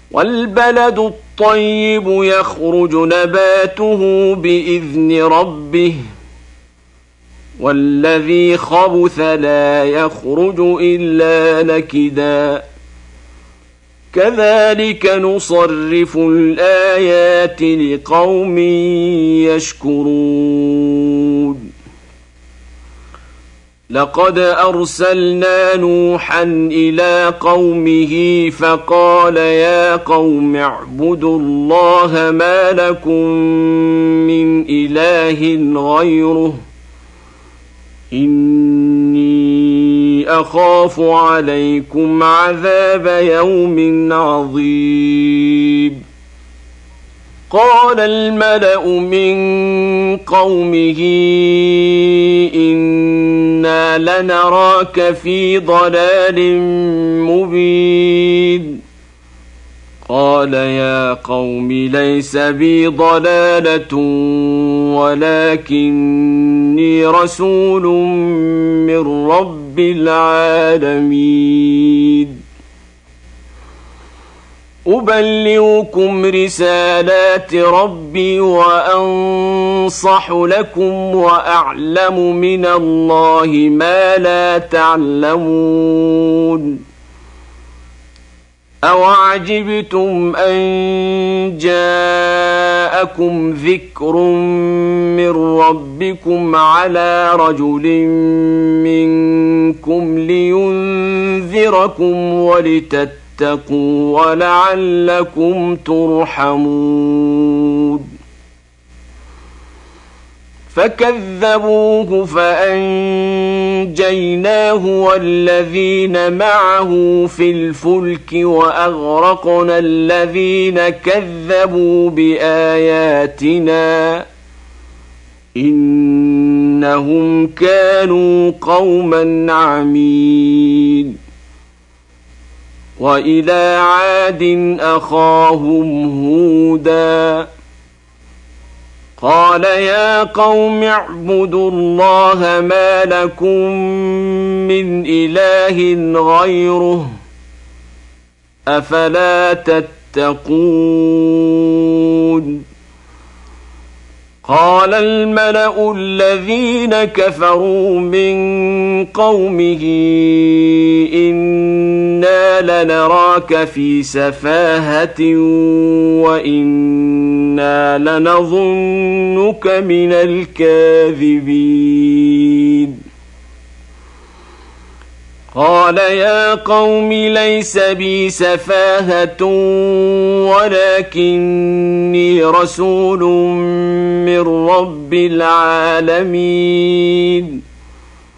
والبلد الطيب يخرج نباته بإذن ربه والذي خبث لا يخرج إلا نكدا كذلك نصرف الآيات لقوم يشكرون لقد أرسلنا نوحا إلى قومه فقال يا قوم اعبدوا الله ما لكم من إله غيره إني أخاف عليكم عذاب يوم عظيم قال الملأ من قومه إنا لنراك في ضلال مبين قال يا قوم ليس بي ضلالة ولكني رسول من رب العالمين أبلغكم رسالات ربي وأنصح لكم وأعلم من الله ما لا تعلمون أوعجبتم أن جاءكم ذكر من ربكم على رجل منكم لينذركم ولتتقوا ولعلكم ترحمون فكذبوه فأنجيناه والذين معه في الفلك وأغرقنا الذين كذبوا بآياتنا إنهم كانوا قوما عمين وإلى عاد أخاهم هودا قال يا قوم اعبدوا الله ما لكم من إله غيره أفلا تتقون قال الملأ الذين كفروا من قومه إنا لنراك في سفاهة وإنا لنظنك من الكاذبين قال يا قوم ليس بي سفاهة ولكني رسول من رب العالمين